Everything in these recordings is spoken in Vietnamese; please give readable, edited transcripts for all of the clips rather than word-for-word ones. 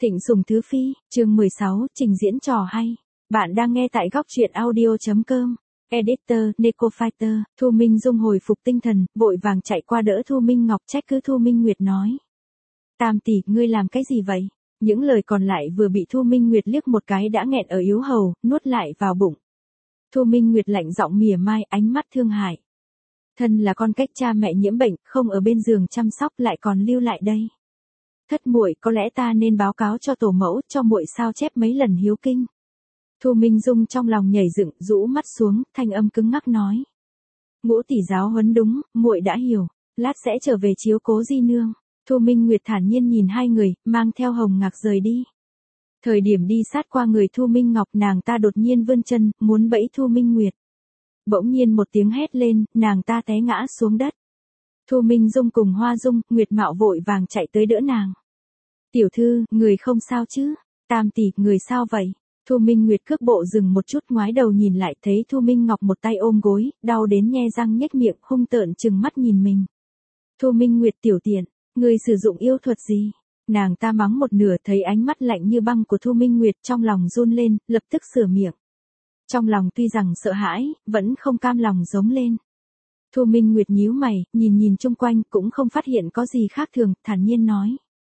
Thịnh Sùng Thứ Phi, chương 16, trình diễn trò hay. Bạn đang nghe tại góc truyện audio.com. Editor, Neko Fighter, Thu Minh Dung hồi phục tinh thần, vội vàng chạy qua đỡ Thu Minh Ngọc trách cứ Thu Minh Nguyệt nói. Tam tỷ, ngươi làm cái gì vậy? Những lời còn lại vừa bị Thu Minh Nguyệt liếc một cái đã nghẹn ở yếu hầu, nuốt lại vào bụng. Thu Minh Nguyệt lạnh giọng mỉa mai, ánh mắt thương hại. Thân là con cách cha mẹ nhiễm bệnh, không ở bên giường chăm sóc lại còn lưu lại đây. Thất muội, có lẽ ta nên báo cáo cho tổ mẫu, cho muội sao chép mấy lần hiếu kinh. Thu Minh Dung trong lòng nhảy dựng, rũ mắt xuống, thanh âm cứng ngắc nói. Ngũ tỷ giáo huấn đúng, muội đã hiểu, lát sẽ trở về chiếu cố di nương. Thu Minh Nguyệt thản nhiên nhìn hai người, mang theo Hồng Ngạc rời đi. Thời điểm đi sát qua người Thu Minh Ngọc, nàng ta đột nhiên vươn chân, muốn bẫy Thu Minh Nguyệt. Bỗng nhiên một tiếng hét lên, nàng ta té ngã xuống đất. Thu Minh Dung cùng Hoa Dung, Nguyệt Mạo vội vàng chạy tới đỡ nàng. Tiểu thư, người không sao chứ? Tam tỷ, người sao vậy? Thu Minh Nguyệt cước bộ dừng một chút, ngoái đầu nhìn lại thấy Thu Minh Ngọc một tay ôm gối, đau đến nhe răng nhếch miệng, hung tợn trừng mắt nhìn mình. Thu Minh Nguyệt tiểu tiện, người sử dụng yêu thuật gì? Nàng ta mắng một nửa, thấy ánh mắt lạnh như băng của Thu Minh Nguyệt, trong lòng run lên, lập tức sửa miệng. Trong lòng tuy rằng sợ hãi, vẫn không cam lòng giống lên. Thu Minh Nguyệt nhíu mày, nhìn chung quanh, cũng không phát hiện có gì khác thường, thản nhiên nói.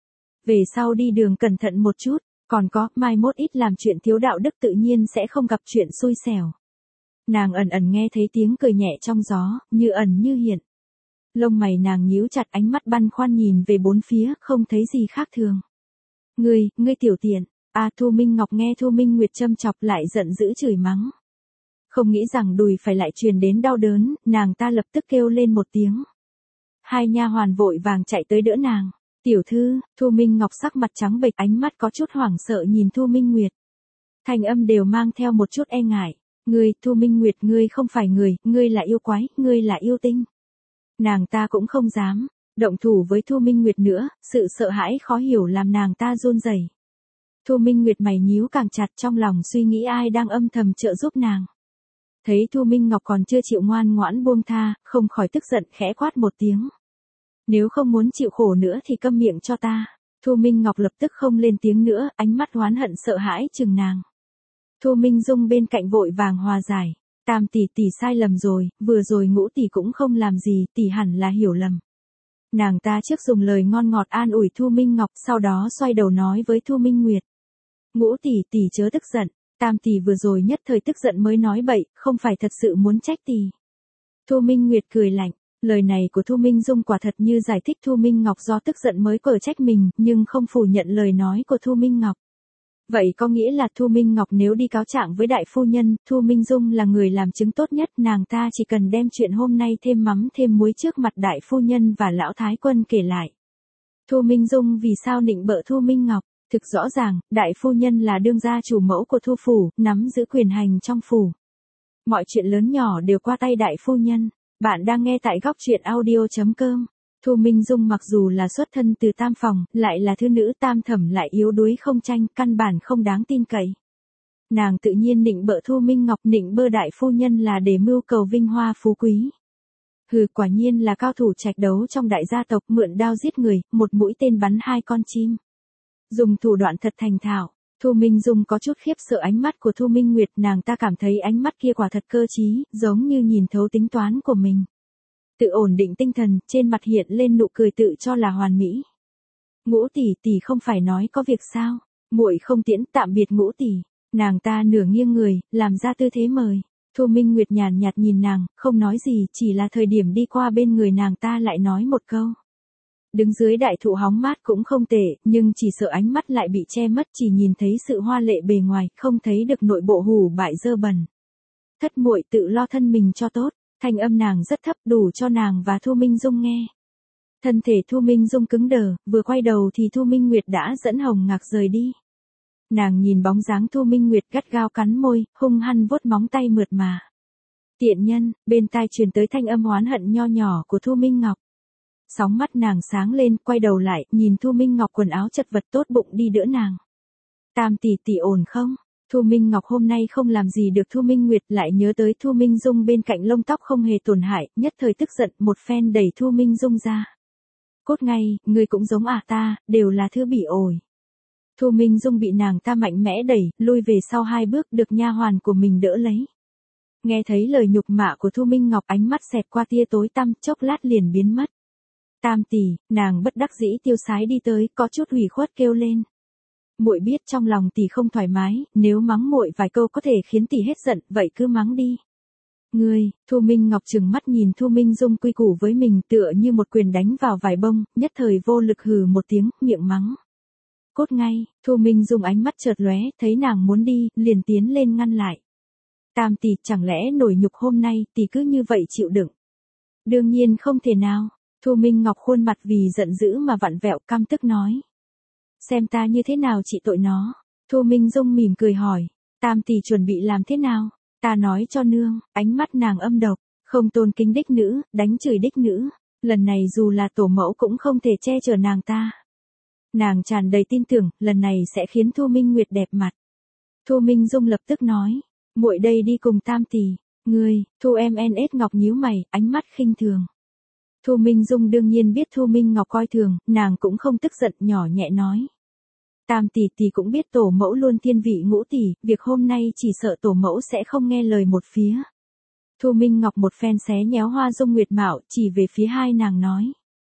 Về sau đi đường cẩn thận một chút, còn có, mai mốt ít làm chuyện thiếu đạo đức tự nhiên sẽ không gặp chuyện xui xẻo. Nàng ẩn ẩn nghe thấy tiếng cười nhẹ trong gió, như ẩn như hiện. Lông mày nàng nhíu chặt, ánh mắt băn khoăn nhìn về bốn phía, không thấy gì khác thường. Ngươi tiểu tiện. Thu Minh Ngọc nghe Thu Minh Nguyệt châm chọc lại giận dữ chửi mắng. Không nghĩ rằng đùi phải lại truyền đến đau đớn, nàng ta lập tức kêu lên một tiếng. Hai nha hoàn vội vàng chạy tới đỡ nàng. Tiểu thư, Thu Minh Ngọc sắc mặt trắng bệch, ánh mắt có chút hoảng sợ nhìn Thu Minh Nguyệt. Thanh âm đều mang theo một chút e ngại. Ngươi, Thu Minh Nguyệt, ngươi không phải người, ngươi là yêu quái, ngươi là yêu tinh. Nàng ta cũng không dám động thủ với Thu Minh Nguyệt nữa, sự sợ hãi khó hiểu làm nàng ta run rẩy. Thu Minh Nguyệt mày nhíu càng chặt, trong lòng suy nghĩ ai đang âm thầm trợ giúp nàng. Thấy Thu Minh Ngọc còn chưa chịu ngoan ngoãn buông tha, không khỏi tức giận khẽ quát một tiếng. Nếu không muốn chịu khổ nữa thì câm miệng cho ta. Thu Minh Ngọc lập tức không lên tiếng nữa, ánh mắt oán hận sợ hãi chừng nàng. Thu Minh Dung bên cạnh vội vàng hòa giải. Tam tỷ tỷ sai lầm rồi, vừa rồi Ngũ tỷ cũng không làm gì, tỷ hẳn là hiểu lầm. Nàng ta trước dùng lời ngon ngọt an ủi Thu Minh Ngọc, sau đó xoay đầu nói với Thu Minh Nguyệt. Ngũ tỷ tỷ chớ tức giận, Tam tỷ vừa rồi nhất thời tức giận mới nói bậy, không phải thật sự muốn trách tỷ. Thu Minh Nguyệt cười lạnh, lời này của Thu Minh Dung quả thật như giải thích Thu Minh Ngọc do tức giận mới cở trách mình, nhưng không phủ nhận lời nói của Thu Minh Ngọc. Vậy có nghĩa là Thu Minh Ngọc nếu đi cáo trạng với đại phu nhân, Thu Minh Dung là người làm chứng tốt nhất, nàng ta chỉ cần đem chuyện hôm nay thêm mắm thêm muối trước mặt đại phu nhân và lão thái quân kể lại. Thu Minh Dung vì sao nịnh bợ Thu Minh Ngọc? Thực rõ ràng, đại phu nhân là đương gia chủ mẫu của Thu phủ, nắm giữ quyền hành trong phủ. Mọi chuyện lớn nhỏ đều qua tay đại phu nhân. Bạn đang nghe tại góc truyện audio.com. Thu Minh Dung mặc dù là xuất thân từ tam phòng, lại là thư nữ tam thẩm lại yếu đuối không tranh, căn bản không đáng tin cậy. Nàng tự nhiên nịnh bợ Thu Minh Ngọc, nịnh bơ đại phu nhân là để mưu cầu vinh hoa phú quý. Quả nhiên là cao thủ trạch đấu trong đại gia tộc, mượn đao giết người, một mũi tên bắn hai con chim. Dùng thủ đoạn thật thành thạo. Thu Minh Dung có chút khiếp sợ ánh mắt của Thu Minh Nguyệt, nàng ta cảm thấy ánh mắt kia quả thật cơ trí, giống như nhìn thấu tính toán của mình. Tự ổn định tinh thần, trên mặt hiện lên nụ cười tự cho là hoàn mỹ. Ngũ tỷ tỷ không phải nói có việc sao? Muội không tiễn, tạm biệt Ngũ tỷ. Nàng ta nửa nghiêng người, làm ra tư thế mời. Thu Minh Nguyệt nhàn nhạt nhìn nàng, không nói gì, chỉ là thời điểm đi qua bên người nàng ta lại nói một câu. Đứng dưới đại thụ hóng mát cũng không tệ, nhưng chỉ sợ ánh mắt lại bị che mất, chỉ nhìn thấy sự hoa lệ bề ngoài, không thấy được nội bộ hủ bại dơ bẩn. Thất muội tự lo thân mình cho tốt, thanh âm nàng rất thấp, đủ cho nàng và Thu Minh Dung nghe. Thân thể Thu Minh Dung cứng đờ, vừa quay đầu thì Thu Minh Nguyệt đã dẫn Hồng Ngạc rời đi. Nàng nhìn bóng dáng Thu Minh Nguyệt gắt gao cắn môi, hung hăng vuốt móng tay mượt mà. Tiện nhân, bên tai truyền tới thanh âm oán hận nho nhỏ của Thu Minh Ngọc. Sóng mắt nàng sáng lên, quay đầu lại, nhìn Thu Minh Ngọc quần áo chật vật tốt bụng đi đỡ nàng. Tam tỷ tỷ ổn không? Thu Minh Ngọc hôm nay không làm gì được Thu Minh Nguyệt, lại nhớ tới Thu Minh Dung bên cạnh lông tóc không hề tổn hại, nhất thời tức giận, một phen đẩy Thu Minh Dung ra. Cốt ngay, ngươi cũng giống ta, đều là thứ bị ổi. Thu Minh Dung bị nàng ta mạnh mẽ đẩy, lui về sau 2 bước được nha hoàn của mình đỡ lấy. Nghe thấy lời nhục mạ của Thu Minh Ngọc ánh mắt xẹt qua tia tối tăm chốc lát liền biến mất. Tam tỷ, nàng bất đắc dĩ tiêu sái đi tới có chút ủy khuất kêu lên. Muội biết trong lòng tỷ không thoải mái, nếu mắng muội vài câu có thể khiến tỷ hết giận, vậy cứ mắng đi. Ngươi, Thu Minh Ngọc trừng mắt nhìn Thu Minh Dung quy củ với mình tựa như một quyền đánh vào vải bông, nhất thời vô lực hừ một tiếng, miệng mắng. Cốt ngay, Thu Minh Dung ánh mắt chợt lóe, thấy nàng muốn đi, liền tiến lên ngăn lại. Tam tỷ chẳng lẽ nổi nhục hôm nay tỷ cứ như vậy chịu đựng. Đương nhiên không thể nào, Thu Minh Ngọc khuôn mặt vì giận dữ mà vặn vẹo căm tức nói. Xem ta như thế nào trị tội nó. Thu Minh Dung mỉm cười hỏi, tam tỷ chuẩn bị làm thế nào? Ta nói cho nương, ánh mắt nàng âm độc, không tôn kính đích nữ, đánh chửi đích nữ. Lần này dù là tổ mẫu cũng không thể che chở nàng ta. Nàng tràn đầy tin tưởng, lần này sẽ khiến Thu Minh Nguyệt đẹp mặt. Thu Minh Dung lập tức nói, muội đây đi cùng tam tỷ. Ngươi, Thu MNS Ngọc nhíu mày, ánh mắt khinh thường. Thu Minh Dung đương nhiên biết Thu Minh Ngọc coi thường, nàng cũng không tức giận nhỏ nhẹ nói. Tam tỷ tỷ cũng biết tổ mẫu luôn thiên vị ngũ tỷ, việc hôm nay chỉ sợ tổ mẫu sẽ không nghe lời một phía. Thu Minh Ngọc một phen xé nhéo Hoa Dung Nguyệt Mạo, chỉ về phía hai nàng nói.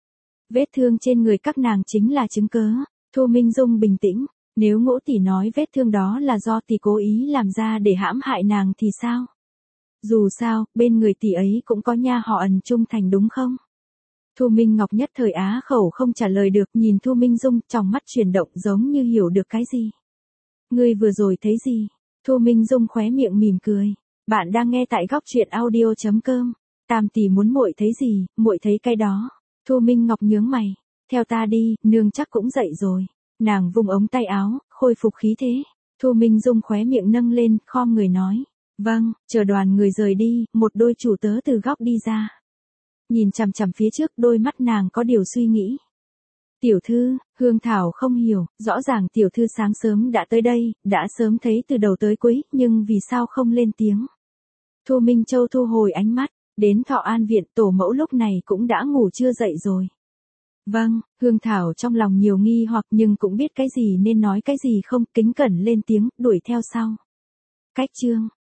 Vết thương trên người các nàng chính là chứng cớ. Thu Minh Dung bình tĩnh, nếu ngũ tỷ nói vết thương đó là do tỷ cố ý làm ra để hãm hại nàng thì sao? Dù sao, bên người tỷ ấy cũng có nha họ Ẩn trung thành đúng không? Thu Minh Ngọc nhất thời á khẩu không trả lời được, nhìn Thu Minh Dung, trong mắt chuyển động giống như hiểu được cái gì. Ngươi vừa rồi thấy gì? Thu Minh Dung khóe miệng mỉm cười. Bạn đang nghe tại góc truyện audio.com. Tam tỷ muốn muội thấy gì, muội thấy cái đó. Thu Minh Ngọc nhướng mày. Theo ta đi, nương chắc cũng dậy rồi. Nàng vung ống tay áo, khôi phục khí thế. Thu Minh Dung khóe miệng nâng lên, khom người nói. Vâng, chờ đoàn người rời đi, một đôi chủ tớ từ góc đi ra. Nhìn chằm chằm phía trước, đôi mắt nàng có điều suy nghĩ. Tiểu thư, Hương Thảo không hiểu, rõ ràng tiểu thư sáng sớm đã tới đây, đã sớm thấy từ đầu tới cuối, nhưng vì sao không lên tiếng. Thu Minh Châu thu hồi ánh mắt, đến Thọ An viện tổ mẫu lúc này cũng đã ngủ chưa dậy rồi. Vâng, Hương Thảo trong lòng nhiều nghi hoặc nhưng cũng biết cái gì nên nói cái gì không, kính cẩn lên tiếng, đuổi theo sau. Cách chương